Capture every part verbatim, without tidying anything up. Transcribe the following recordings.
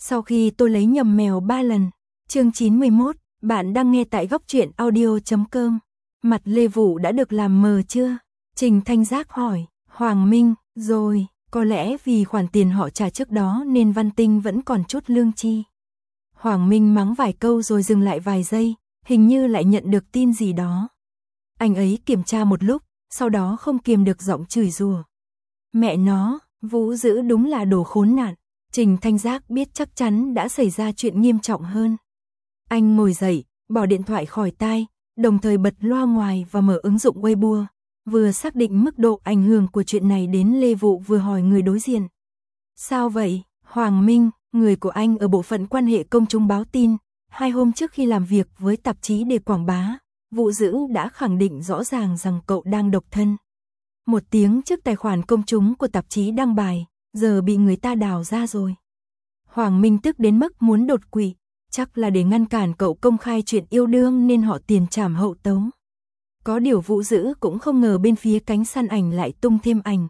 Sau khi tôi lấy nhầm mèo ba lần. Chương chín mươi mốt, bạn đang nghe tại góc truyện audio chấm com. Mặt Lê Vũ đã được làm mờ chưa? Trình Thanh Giác hỏi. Hoàng Minh, rồi, có lẽ vì khoản tiền họ trả trước đó nên Văn Tinh vẫn còn chút lương chi. Hoàng Minh mắng vài câu rồi dừng lại vài giây, hình như lại nhận được tin gì đó. Anh ấy kiểm tra một lúc, sau đó không kiềm được giọng chửi rủa. Mẹ nó, Vũ Dữ đúng là đồ khốn nạn. Trình Thanh Giác biết chắc chắn đã xảy ra chuyện nghiêm trọng hơn. Anh ngồi dậy, bỏ điện thoại khỏi tai, đồng thời bật loa ngoài và mở ứng dụng Weibo. Vừa xác định mức độ ảnh hưởng của chuyện này đến Lê Vũ vừa hỏi người đối diện. Sao vậy? Hoàng Minh, người của anh ở bộ phận quan hệ công chúng báo tin, hai hôm trước khi làm việc với tạp chí để quảng bá, Vũ Dữ đã khẳng định rõ ràng rằng cậu đang độc thân. Một tiếng trước tài khoản công chúng của tạp chí đăng bài, giờ bị người ta đào ra rồi. Hoàng Minh tức đến mức muốn đột quỵ, chắc là để ngăn cản cậu công khai chuyện yêu đương nên họ tiền trảm hậu tấu. Có điều Vũ Dữ cũng không ngờ bên phía cánh săn ảnh lại tung thêm ảnh.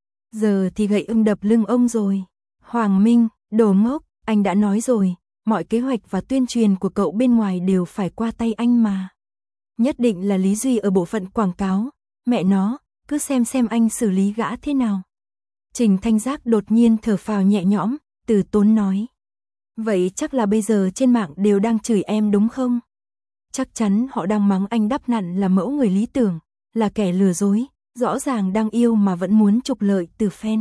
Giờ thì gậy ưng đập lưng ông rồi. Hoàng Minh, đồ ngốc, anh đã nói rồi, mọi kế hoạch và tuyên truyền của cậu bên ngoài đều phải qua tay anh mà. Nhất định là Lý Duy ở bộ phận quảng cáo, mẹ nó, cứ xem xem anh xử lý gã thế nào. Trình Thanh Giác đột nhiên thở phào nhẹ nhõm, từ tốn nói. Vậy chắc là bây giờ trên mạng đều đang chửi em đúng không? Chắc chắn họ đang mắng anh đắp nặn là mẫu người lý tưởng, là kẻ lừa dối, rõ ràng đang yêu mà vẫn muốn trục lợi từ fan.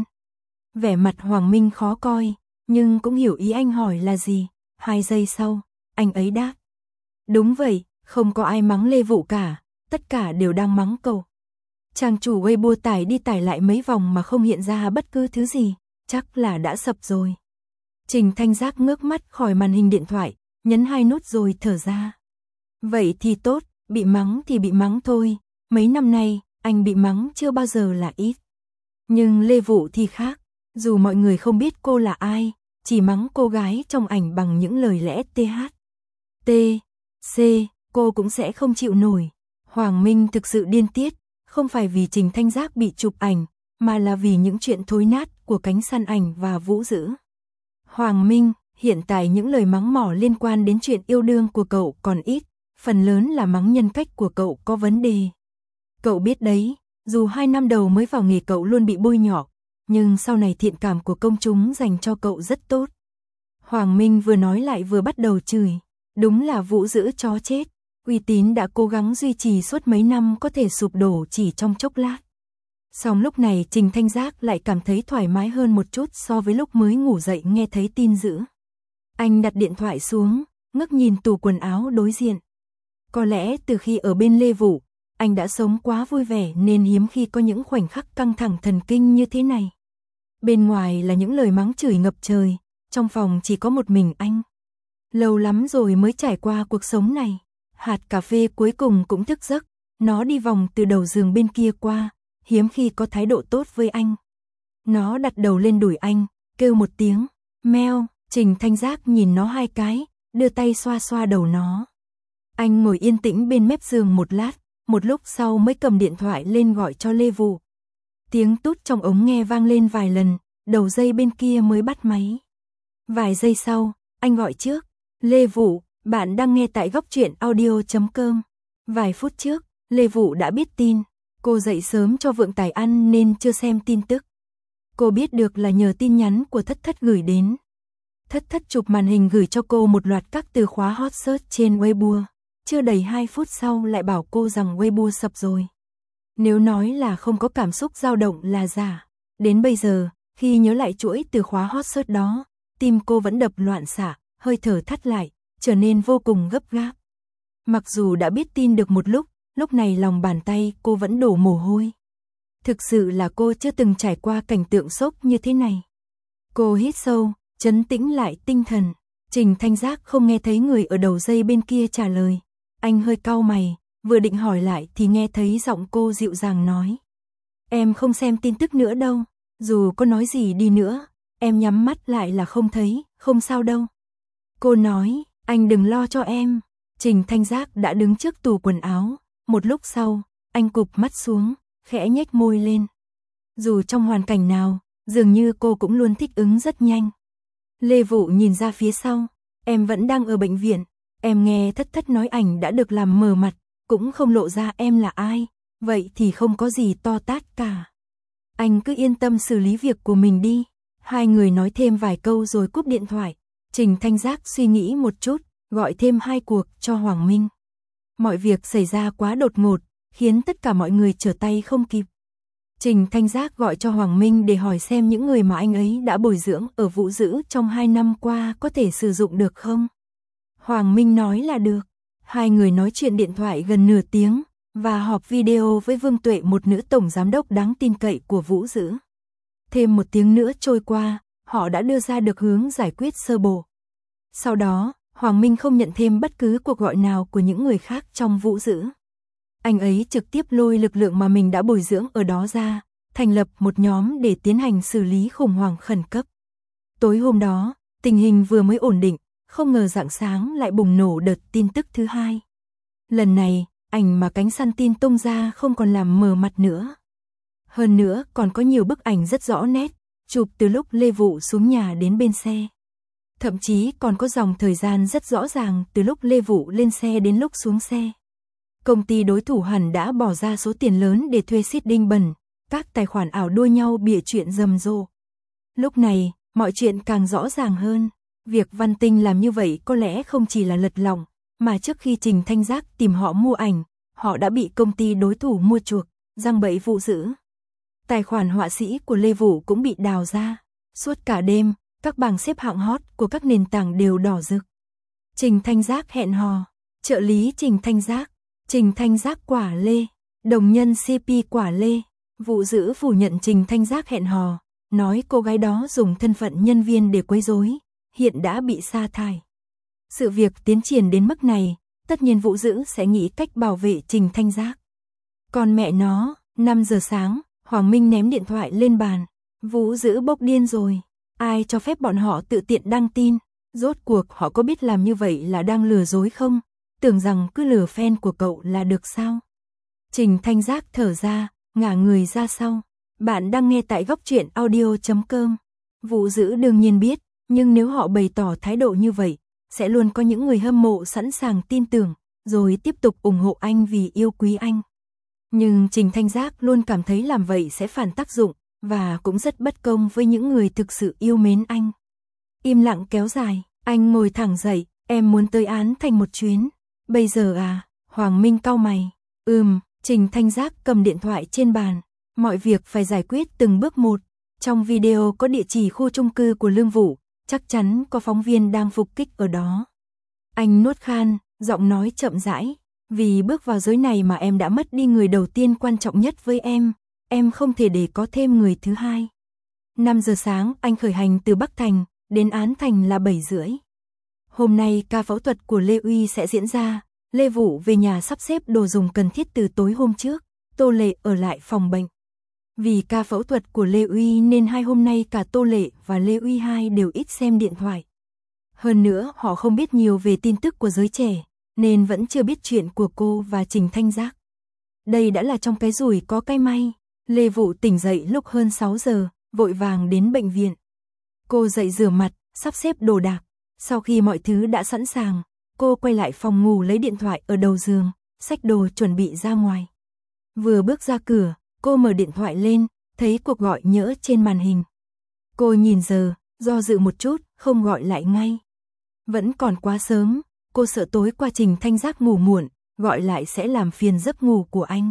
Vẻ mặt Hoàng Minh khó coi, nhưng cũng hiểu ý anh hỏi là gì. Hai giây sau, anh ấy đáp. Đúng vậy, không có ai mắng Lê Vũ cả, tất cả đều đang mắng cậu. Trang chủ Weibo tải đi tải lại mấy vòng mà không hiện ra bất cứ thứ gì, chắc là đã sập rồi. Trình Thanh Giác ngước mắt khỏi màn hình điện thoại, nhấn hai nút rồi thở ra. Vậy thì tốt, bị mắng thì bị mắng thôi, mấy năm nay, anh bị mắng chưa bao giờ là ít. Nhưng Lê Vũ thì khác, dù mọi người không biết cô là ai, chỉ mắng cô gái trong ảnh bằng những lời lẽ th, t, c, cô cũng sẽ không chịu nổi. Hoàng Minh thực sự điên tiết, không phải vì Trình Thanh Giác bị chụp ảnh, mà là vì những chuyện thối nát của cánh săn ảnh và Vũ Dữ. Hoàng Minh, hiện tại những lời mắng mỏ liên quan đến chuyện yêu đương của cậu còn ít, phần lớn là mắng nhân cách của cậu có vấn đề. Cậu biết đấy, dù hai năm đầu mới vào nghề cậu luôn bị bôi nhọ, nhưng sau này thiện cảm của công chúng dành cho cậu rất tốt. Hoàng Minh vừa nói lại vừa bắt đầu chửi, đúng là Vũ Dữ chó chết, uy tín đã cố gắng duy trì suốt mấy năm có thể sụp đổ chỉ trong chốc lát. Song lúc này Trình Thanh Giác lại cảm thấy thoải mái hơn một chút so với lúc mới ngủ dậy nghe thấy tin dữ. Anh đặt điện thoại xuống, ngước nhìn tủ quần áo đối diện. Có lẽ từ khi ở bên Lê Vũ, anh đã sống quá vui vẻ nên hiếm khi có những khoảnh khắc căng thẳng thần kinh như thế này. Bên ngoài là những lời mắng chửi ngập trời, trong phòng chỉ có một mình anh. Lâu lắm rồi mới trải qua cuộc sống này. Hạt cà phê cuối cùng cũng thức giấc, nó đi vòng từ đầu giường bên kia qua, hiếm khi có thái độ tốt với anh. Nó đặt đầu lên đùi anh, kêu một tiếng, meo. Trình Thanh Giác nhìn nó hai cái, đưa tay xoa xoa đầu nó. Anh ngồi yên tĩnh bên mép giường một lát, một lúc sau mới cầm điện thoại lên gọi cho Lê Vũ. Tiếng tút trong ống nghe vang lên vài lần, đầu dây bên kia mới bắt máy. Vài giây sau, anh gọi trước, Lê Vũ, bạn đang nghe tại góc truyện audio chấm com. Vài phút trước, Lê Vũ đã biết tin, cô dậy sớm cho vượng tài ăn nên chưa xem tin tức. Cô biết được là nhờ tin nhắn của Thất Thất gửi đến. Thất Thất chụp màn hình gửi cho cô một loạt các từ khóa hot search trên Weibo. Chưa đầy hai phút sau lại bảo cô rằng Weibo sập rồi. Nếu nói là không có cảm xúc dao động là giả. Đến bây giờ, khi nhớ lại chuỗi từ khóa hot search đó, tim cô vẫn đập loạn xạ, hơi thở thắt lại, trở nên vô cùng gấp gáp. Mặc dù đã biết tin được một lúc, lúc này lòng bàn tay cô vẫn đổ mồ hôi. Thực sự là cô chưa từng trải qua cảnh tượng sốc như thế này. Cô hít sâu, trấn tĩnh lại tinh thần. Trình Thanh Giác không nghe thấy người ở đầu dây bên kia trả lời. Anh hơi cau mày, vừa định hỏi lại thì nghe thấy giọng cô dịu dàng nói. Em không xem tin tức nữa đâu, dù có nói gì đi nữa, em nhắm mắt lại là không thấy, không sao đâu. Cô nói, anh đừng lo cho em. Trình Thanh Giác đã đứng trước tủ quần áo, một lúc sau, anh cụp mắt xuống, khẽ nhếch môi lên. Dù trong hoàn cảnh nào, dường như cô cũng luôn thích ứng rất nhanh. Lê Vũ nhìn ra phía sau, em vẫn đang ở bệnh viện, em nghe Thất Thất nói ảnh đã được làm mờ mặt, cũng không lộ ra em là ai, vậy thì không có gì to tát cả. Anh cứ yên tâm xử lý việc của mình đi. Hai người nói thêm vài câu rồi cúp điện thoại. Trình Thanh Giác suy nghĩ một chút, gọi thêm hai cuộc cho Hoàng Minh. Mọi việc xảy ra quá đột ngột, khiến tất cả mọi người trở tay không kịp. Trình Thanh Giác gọi cho Hoàng Minh để hỏi xem những người mà anh ấy đã bồi dưỡng ở Vũ Dữ trong hai năm qua có thể sử dụng được không. Hoàng Minh nói là được. Hai người nói chuyện điện thoại gần nửa tiếng và họp video với Vương Tuệ, một nữ tổng giám đốc đáng tin cậy của Vũ Dữ. Thêm một tiếng nữa trôi qua, họ đã đưa ra được hướng giải quyết sơ bộ. Sau đó, Hoàng Minh không nhận thêm bất cứ cuộc gọi nào của những người khác trong Vũ Dữ. Anh ấy trực tiếp lôi lực lượng mà mình đã bồi dưỡng ở đó ra, thành lập một nhóm để tiến hành xử lý khủng hoảng khẩn cấp. Tối hôm đó, tình hình vừa mới ổn định, không ngờ rạng sáng lại bùng nổ đợt tin tức thứ hai. Lần này, ảnh mà cánh săn tin tung ra không còn làm mờ mặt nữa. Hơn nữa còn có nhiều bức ảnh rất rõ nét, chụp từ lúc Lê Vũ xuống nhà đến bên xe. Thậm chí còn có dòng thời gian rất rõ ràng từ lúc Lê Vũ lên xe đến lúc xuống xe. Công ty đối thủ hẳn đã bỏ ra số tiền lớn để thuê seeding bẩn, các tài khoản ảo đua nhau bịa chuyện rầm rộ. Lúc này, mọi chuyện càng rõ ràng hơn. Việc Văn Tinh làm như vậy có lẽ không chỉ là lật lọng, mà trước khi Trình Thanh Giác tìm họ mua ảnh, họ đã bị công ty đối thủ mua chuộc, giăng bẫy Vũ Dữ. Tài khoản họa sĩ của Lê Vũ cũng bị đào ra. Suốt cả đêm, các bảng xếp hạng hot của các nền tảng đều đỏ rực. Trình Thanh Giác hẹn hò, trợ lý Trình Thanh Giác, Trình Thanh Giác quả lê, đồng nhân xê pê quả lê. Vũ Dữ phủ nhận Trình Thanh Giác hẹn hò, nói cô gái đó dùng thân phận nhân viên để quấy rối, hiện đã bị sa thải. Sự việc tiến triển đến mức này, tất nhiên Vũ Dữ sẽ nghĩ cách bảo vệ Trình Thanh Giác. Còn mẹ nó, năm giờ sáng, Hoàng Minh ném điện thoại lên bàn. Vũ Dữ bốc điên rồi. Ai cho phép bọn họ tự tiện đăng tin? Rốt cuộc họ có biết làm như vậy là đang lừa dối không? Tưởng rằng cứ lừa fan của cậu là được sao? Trình Thanh Giác thở ra, ngả người ra sau. Bạn đang nghe tại góc truyện audio chấm com. Vũ Dữ đương nhiên biết, nhưng nếu họ bày tỏ thái độ như vậy, sẽ luôn có những người hâm mộ sẵn sàng tin tưởng, rồi tiếp tục ủng hộ anh vì yêu quý anh. Nhưng Trình Thanh Giác luôn cảm thấy làm vậy sẽ phản tác dụng, và cũng rất bất công với những người thực sự yêu mến anh. Im lặng kéo dài, anh ngồi thẳng dậy, em muốn tới Án Thành một chuyến. Bây giờ à? Hoàng Minh cau mày. Ừm, Trình Thanh Giác cầm điện thoại trên bàn. Mọi việc phải giải quyết từng bước một. Trong video có địa chỉ khu chung cư của Lương Vũ, chắc chắn có phóng viên đang phục kích ở đó. Anh nuốt khan, giọng nói chậm rãi. Vì bước vào giới này mà em đã mất đi người đầu tiên quan trọng nhất với em. Em không thể để có thêm người thứ hai. năm giờ sáng anh khởi hành từ Bắc Thành, đến Án Thành là bảy rưỡi. Hôm nay ca phẫu thuật của Lê Uy sẽ diễn ra. Lê Vũ về nhà sắp xếp đồ dùng cần thiết từ tối hôm trước. Tô Lệ ở lại phòng bệnh. Vì ca phẫu thuật của Lê Uy nên hai hôm nay cả Tô Lệ và Lê Uy hai đều ít xem điện thoại. Hơn nữa họ không biết nhiều về tin tức của giới trẻ, nên vẫn chưa biết chuyện của cô và Trình Thanh Giác. Đây đã là trong cái rủi có cái may. Lê Vũ tỉnh dậy lúc hơn sáu giờ, vội vàng đến bệnh viện. Cô dậy rửa mặt, sắp xếp đồ đạc. Sau khi mọi thứ đã sẵn sàng, cô quay lại phòng ngủ lấy điện thoại ở đầu giường, xách đồ chuẩn bị ra ngoài. Vừa bước ra cửa, cô mở điện thoại lên, thấy cuộc gọi nhỡ trên màn hình. Cô nhìn giờ, do dự một chút, không gọi lại ngay. Vẫn còn quá sớm, cô sợ tối qua Trình Thanh Giác ngủ muộn, gọi lại sẽ làm phiền giấc ngủ của anh.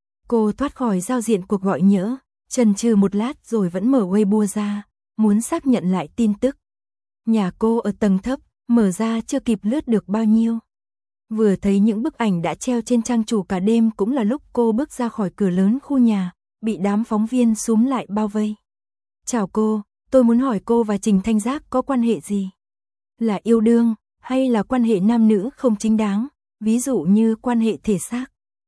Cô thoát khỏi giao diện cuộc gọi nhỡ, chần chừ một lát rồi vẫn mở Weibo ra, muốn xác nhận lại tin tức. Nhà cô ở tầng thấp, mở ra chưa kịp lướt được bao nhiêu. Vừa thấy những bức ảnh đã treo trên trang chủ cả đêm cũng là lúc cô bước ra khỏi cửa lớn khu nhà, bị đám phóng viên xúm lại bao vây. Chào cô, tôi muốn hỏi cô và Trình Thanh Giác có quan hệ gì? Là yêu đương, hay là quan hệ nam nữ không chính đáng, ví dụ như quan hệ thể xác?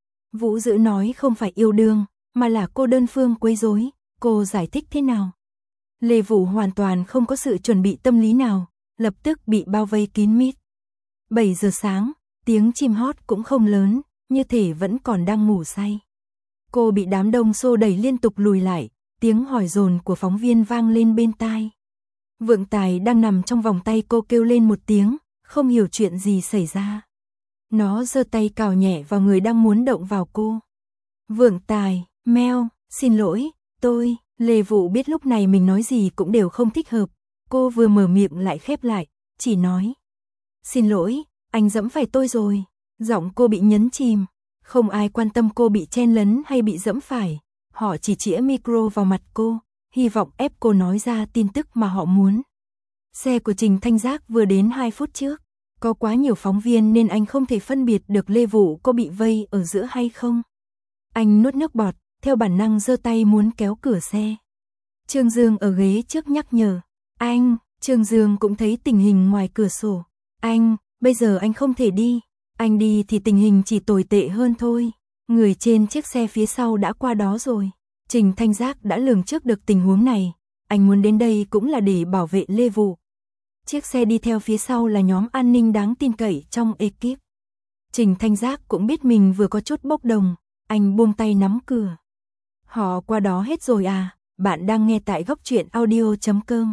Vũ Dữ nói không phải yêu đương, mà là cô đơn phương quấy rối. Cô giải thích thế nào? Lê Vũ hoàn toàn không có sự chuẩn bị tâm lý nào, lập tức bị bao vây kín mít. bảy giờ sáng, tiếng chim hót cũng không lớn, như thể vẫn còn đang ngủ say. Cô bị đám đông xô đẩy liên tục lùi lại, tiếng hỏi dồn của phóng viên vang lên bên tai. Vượng Tài đang nằm trong vòng tay cô kêu lên một tiếng, không hiểu chuyện gì xảy ra. Nó giơ tay cào nhẹ vào người đang muốn động vào cô. Vượng Tài, Mel, xin lỗi, tôi, Lê Vũ biết lúc này mình nói gì cũng đều không thích hợp. Cô vừa mở miệng lại khép lại, chỉ nói. Xin lỗi, anh dẫm phải tôi rồi. Giọng cô bị nhấn chìm. Không ai quan tâm cô bị chen lấn hay bị dẫm phải. Họ chỉ chĩa micro vào mặt cô, hy vọng ép cô nói ra tin tức mà họ muốn. Xe của Trình Thanh Giác vừa đến hai phút trước. Có quá nhiều phóng viên nên anh không thể phân biệt được Lê Vũ có bị vây ở giữa hay không. Anh nuốt nước bọt, theo bản năng giơ tay muốn kéo cửa xe. Trương Dương ở ghế trước nhắc nhở. Anh, Trương Dương cũng thấy tình hình ngoài cửa sổ. Anh, bây giờ anh không thể đi. Anh đi thì tình hình chỉ tồi tệ hơn thôi. Người trên chiếc xe phía sau đã qua đó rồi. Trình Thanh Giác đã lường trước được tình huống này. Anh muốn đến đây cũng là để bảo vệ Lê Vũ. Chiếc xe đi theo phía sau là nhóm an ninh đáng tin cậy trong ekip. Trình Thanh Giác cũng biết mình vừa có chút bốc đồng. Anh buông tay nắm cửa. Họ qua đó hết rồi à? Bạn đang nghe tại góc truyện audio chấm com.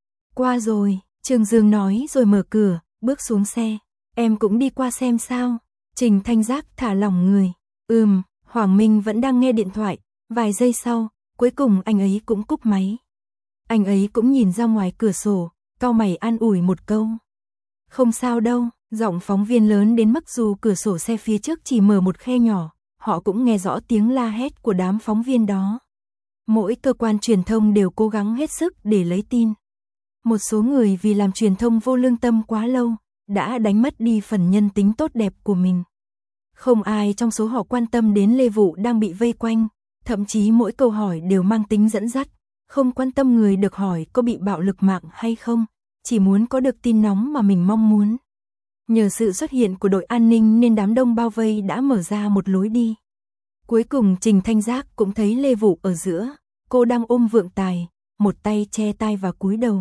Qua rồi, Trương Dương nói rồi mở cửa, bước xuống xe. Em cũng đi qua xem sao. Trình Thanh Giác thả lỏng người. Ừm, Hoàng Minh vẫn đang nghe điện thoại. Vài giây sau, cuối cùng anh ấy cũng cúp máy. Anh ấy cũng nhìn ra ngoài cửa sổ, cau mày an ủi một câu. Không sao đâu, giọng phóng viên lớn đến mức dù cửa sổ xe phía trước chỉ mở một khe nhỏ, họ cũng nghe rõ tiếng la hét của đám phóng viên đó. Mỗi cơ quan truyền thông đều cố gắng hết sức để lấy tin. Một số người vì làm truyền thông vô lương tâm quá lâu, đã đánh mất đi phần nhân tính tốt đẹp của mình. Không ai trong số họ quan tâm đến Lê Vũ đang bị vây quanh, thậm chí mỗi câu hỏi đều mang tính dẫn dắt, không quan tâm người được hỏi có bị bạo lực mạng hay không, chỉ muốn có được tin nóng mà mình mong muốn. Nhờ sự xuất hiện của đội an ninh nên đám đông bao vây đã mở ra một lối đi. Cuối cùng Trình Thanh Giác cũng thấy Lê Vũ ở giữa, cô đang ôm Vượng Tài, một tay che tai và cúi đầu.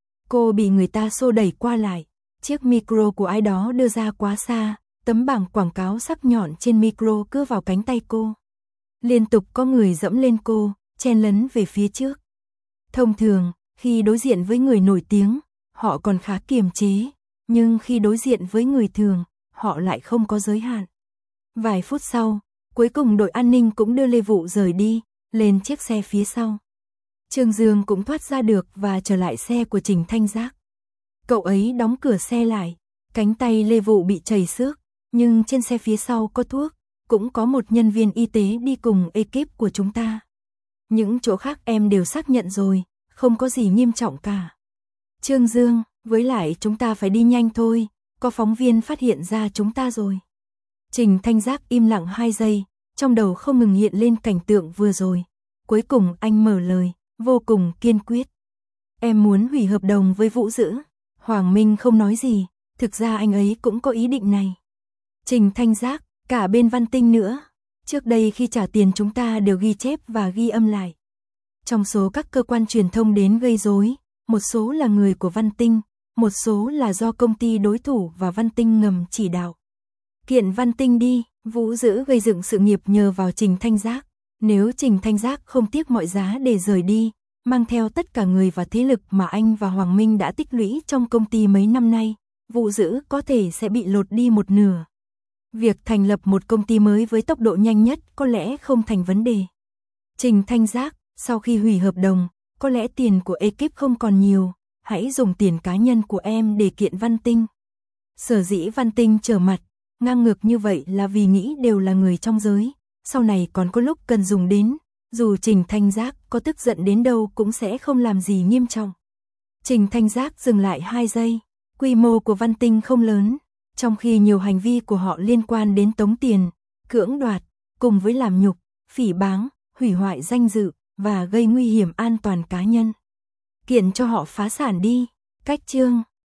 Cô bị người ta xô đẩy qua lại, chiếc micro của ai đó đưa ra quá xa, tấm bảng quảng cáo sắc nhọn trên micro cưa vào cánh tay cô. Liên tục có người dẫm lên cô, chen lấn về phía trước. Thông thường, khi đối diện với người nổi tiếng, họ còn khá kiềm chế, nhưng khi đối diện với người thường, họ lại không có giới hạn. Vài phút sau, cuối cùng đội an ninh cũng đưa Lê Vũ rời đi, lên chiếc xe phía sau. Trương Dương cũng thoát ra được và trở lại xe của Trình Thanh Giác. Cậu ấy đóng cửa xe lại, cánh tay Lê Vũ bị chảy xước, nhưng trên xe phía sau có thuốc, cũng có một nhân viên y tế đi cùng ekip của chúng ta. Những chỗ khác em đều xác nhận rồi, không có gì nghiêm trọng cả. Trương Dương, với lại chúng ta phải đi nhanh thôi, có phóng viên phát hiện ra chúng ta rồi. Trình Thanh Giác im lặng hai giây, trong đầu không ngừng hiện lên cảnh tượng vừa rồi. Cuối cùng anh mở lời, vô cùng kiên quyết. Em muốn hủy hợp đồng với Vũ Dữ. Hoàng Minh không nói gì, thực ra anh ấy cũng có ý định này. Trình Thanh Giác, cả bên Văn Tinh nữa. Trước đây khi trả tiền chúng ta đều ghi chép và ghi âm lại. Trong số các cơ quan truyền thông đến gây rối, một số là người của Văn Tinh, một số là do công ty đối thủ và Văn Tinh ngầm chỉ đạo. Kiện Văn Tinh đi, Vũ Dữ gây dựng sự nghiệp nhờ vào Trình Thanh Giác. Nếu Trình Thanh Giác không tiếc mọi giá để rời đi, mang theo tất cả người và thế lực mà anh và Hoàng Minh đã tích lũy trong công ty mấy năm nay, Vũ Dữ có thể sẽ bị lột đi một nửa. Việc thành lập một công ty mới với tốc độ nhanh nhất có lẽ không thành vấn đề. Trình Thanh Giác, sau khi hủy hợp đồng, có lẽ tiền của ekip không còn nhiều, hãy dùng tiền cá nhân của em để kiện Văn Tinh. Sở dĩ Văn Tinh trở mặt, ngang ngược như vậy là vì nghĩ đều là người trong giới, sau này còn có lúc cần dùng đến, dù Trình Thanh Giác có tức giận đến đâu cũng sẽ không làm gì nghiêm trọng. Trình Thanh Giác dừng lại hai giây, quy mô của Văn Tinh không lớn, trong khi nhiều hành vi của họ liên quan đến tống tiền, cưỡng đoạt, cùng với làm nhục, phỉ báng, hủy hoại danh dự và gây nguy hiểm an toàn cá nhân. Kiện cho họ phá sản đi, cách chương.